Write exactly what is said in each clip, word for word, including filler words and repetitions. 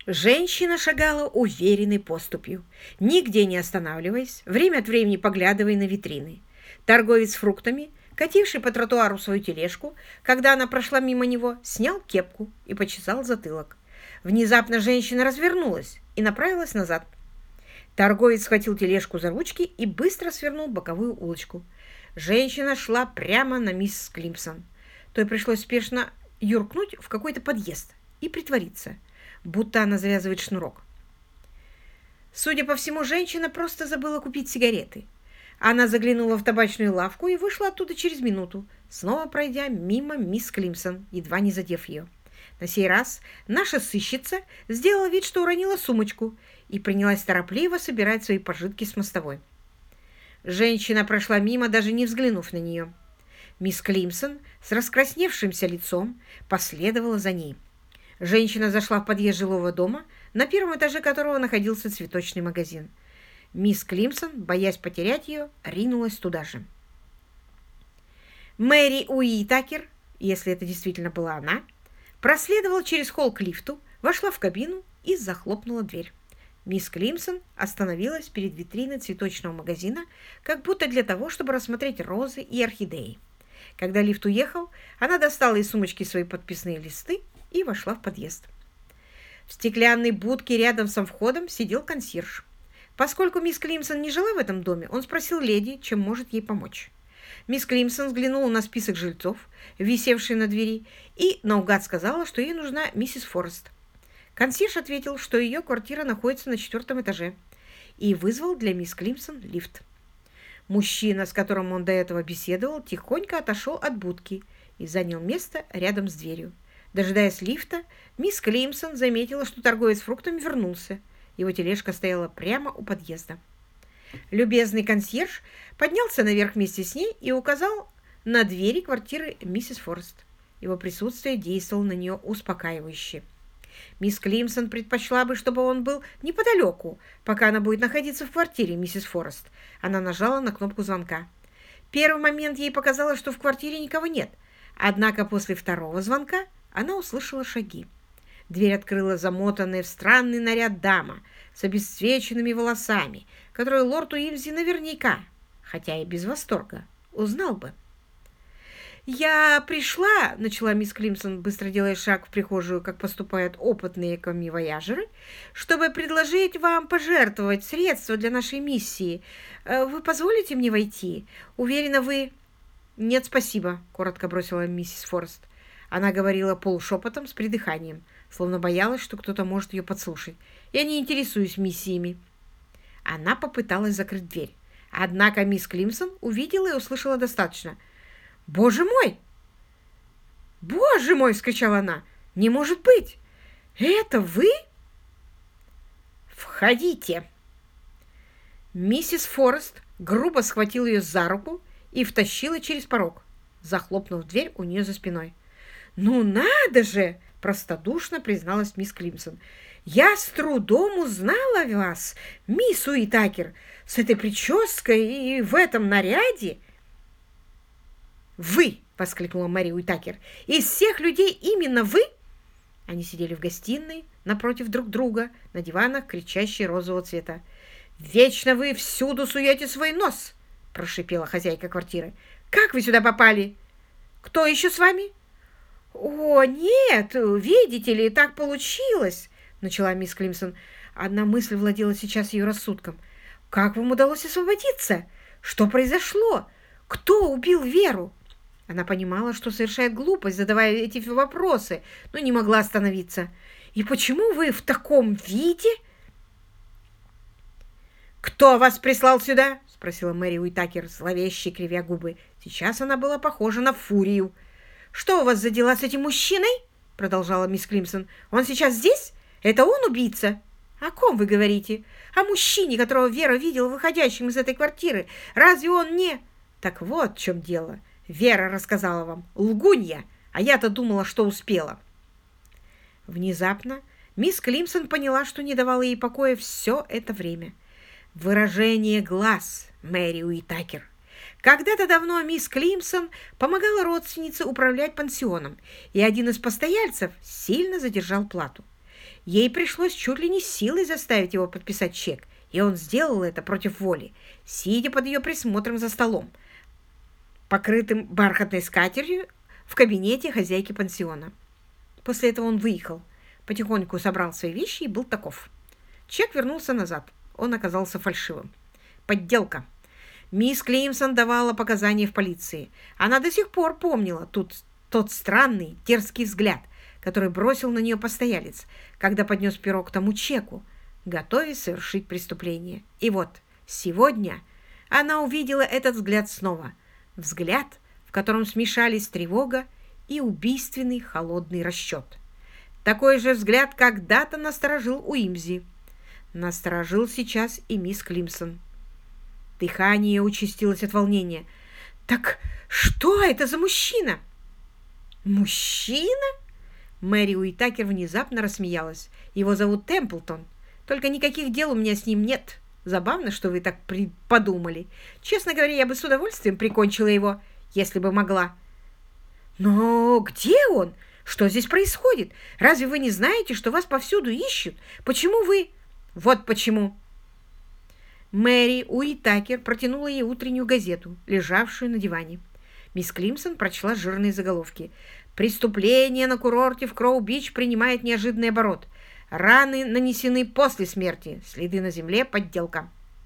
Женщина шагала уверенной поступью, нигде не останавливаясь, время от времени поглядывая на витрины. Торговец фруктами, кативший по тротуару свою тележку, когда она прошла мимо него, снял кепку и почесал затылок. Внезапно женщина развернулась и направилась назад. Торговец схватил тележку за ручки и быстро свернул в боковую улочку. Женщина шла прямо на мисс Климсон. Той пришлось спешно юркнуть в какой-то подъезд и притвориться, будто она завязывает шнурок. Судя по всему, женщина просто забыла купить сигареты. Она заглянула в табачную лавку и вышла оттуда через минуту, снова пройдя мимо мисс Климсон, едва не задев ее. На сей раз наша сыщица сделала вид, что уронила сумочку, и принялась торопливо собирать свои пожитки с мостовой. Женщина прошла мимо, даже не взглянув на нее. Мисс Климсон с раскрасневшимся лицом последовала за ней. Женщина зашла в подъезд жилого дома, на первом этаже которого находился цветочный магазин. Мисс Климсон, боясь потерять ее, ринулась туда же. Мэри Уитакер, если это действительно была она, проследовала через холл к лифту, вошла в кабину и захлопнула дверь. Мисс Климсон остановилась перед витриной цветочного магазина, как будто для того, чтобы рассмотреть розы и орхидеи. Когда лифт уехал, она достала из сумочки свои подписные листы и вошла в подъезд. В стеклянной будке рядом со входом сидел консьерж. Поскольку мисс Климсон не жила в этом доме, он спросил леди, чем может ей помочь. Мисс Климсон взглянула на список жильцов, висевший на двери, и наугад сказала, что ей нужна миссис Форест. Консьерж ответил, что ее квартира находится на четвертом этаже, и вызвал для мисс Климсон лифт. Мужчина, с которым он до этого беседовал, тихонько отошел от будки и занял место рядом с дверью. Дожидаясь лифта, мисс Климсон заметила, что торговец фруктами вернулся. Его тележка стояла прямо у подъезда. Любезный консьерж поднялся наверх вместе с ней и указал на двери квартиры миссис Форест. Его присутствие действовало на нее успокаивающе. Мисс Климсон предпочла бы, чтобы он был неподалеку, пока она будет находиться в квартире миссис Форест. Она нажала на кнопку звонка. В первый момент ей показалось, что в квартире никого нет. Однако после второго звонка она услышала шаги. Дверь открыла замотанная в странный наряд дама с обесцвеченными волосами, которую лорд Уимзи наверняка, хотя и без восторга, узнал бы. «Я пришла», — начала мисс Климсон, быстро делая шаг в прихожую, как поступают опытные коммивояжеры, «чтобы предложить вам пожертвовать средства для нашей миссии. Вы позволите мне войти? Уверена, вы...» «Нет, спасибо», — коротко бросила миссис Форест. Она говорила полушепотом с придыханием, словно боялась, что кто-то может ее подслушать. «Я не интересуюсь миссиями». Она попыталась закрыть дверь. Однако мисс Климсон увидела и услышала достаточно. «Боже мой! Боже мой!» — вскричала она. «Не может быть! Это вы?» «Входите!» Миссис Форест грубо схватила ее за руку и втащила через порог, захлопнув дверь у нее за спиной. «Ну надо же!» — простодушно призналась мисс Климсон. «Я с трудом узнала вас, мисс Уитакер, с этой прической и в этом наряде». «Вы!» — воскликнула Мэри Уитакер. «Из всех людей именно вы?» Они сидели в гостиной напротив друг друга на диванах, кричащие розового цвета. «Вечно вы всюду суете свой нос!» — прошипела хозяйка квартиры. «Как вы сюда попали? Кто еще с вами?» «О, нет, видите ли, так получилось!» — начала мисс Климсон. Одна мысль владела сейчас ее рассудком. «Как вам удалось освободиться? Что произошло? Кто убил Веру?» Она понимала, что совершает глупость, задавая эти вопросы, но не могла остановиться. «И почему вы в таком виде?» «Кто вас прислал сюда?» — спросила Мэри Уитакер, зловеще кривя губы. Сейчас она была похожа на фурию. «Что у вас за дела с этим мужчиной?» — продолжала мисс Климсон. «Он сейчас здесь? Это он убийца?» «О ком вы говорите? О мужчине, которого Вера видела выходящим из этой квартиры. Разве он не...» «Так вот в чем дело. Вера рассказала вам. Лгунья, а я-то думала, что успела». Внезапно мисс Климсон поняла, что не давала ей покоя все это время. Выражение глаз Мэри Уитакер. Когда-то давно мисс Климсон помогала родственнице управлять пансионом, и один из постояльцев сильно задержал плату. Ей пришлось чуть ли не силой заставить его подписать чек, и он сделал это против воли, сидя под ее присмотром за столом, покрытым бархатной скатертью в кабинете хозяйки пансиона. После этого он выехал, потихоньку собрал свои вещи и был таков. Чек вернулся назад. Он оказался фальшивым. Подделка. Мисс Климсон давала показания в полиции. Она до сих пор помнила тут тот странный, дерзкий взгляд, который бросил на нее постоялец, когда поднес перо к тому чеку, готовясь совершить преступление. И вот сегодня она увидела этот взгляд снова. Взгляд, в котором смешались тревога и убийственный холодный расчет. Такой же взгляд когда-то насторожил Уимзи. Насторожил сейчас и мисс Климсон. Дыхание участилось от волнения. «Так что это за мужчина?» «Мужчина?» Мэри Уитакер внезапно рассмеялась. «Его зовут Темплтон. Только никаких дел у меня с ним нет. Забавно, что вы так при... подумали. Честно говоря, я бы с удовольствием прикончила его, если бы могла». «Но где он? Что здесь происходит? Разве вы не знаете, что вас повсюду ищут? Почему вы...» «Вот почему». Мэри Уитакер протянула ей утреннюю газету, лежавшую на диване. Мисс Климсон прочла жирные заголовки. «Преступление на курорте в Кроу-Бич принимает неожиданный оборот. Раны нанесены после смерти. Следы на земле. Подделка».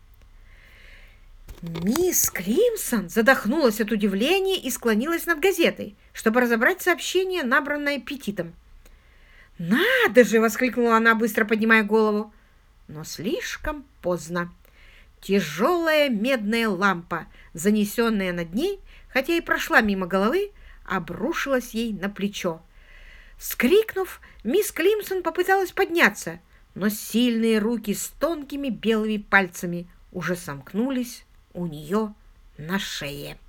Мисс Климсон задохнулась от удивления и склонилась над газетой, чтобы разобрать сообщение, набранное аппетитом. «Надо же!» — воскликнула она, быстро поднимая голову. Но слишком поздно. Тяжелая медная лампа, занесенная над ней, хотя и прошла мимо головы, обрушилась ей на плечо. Вскрикнув, мисс Климсон попыталась подняться, но сильные руки с тонкими белыми пальцами уже сомкнулись у нее на шее.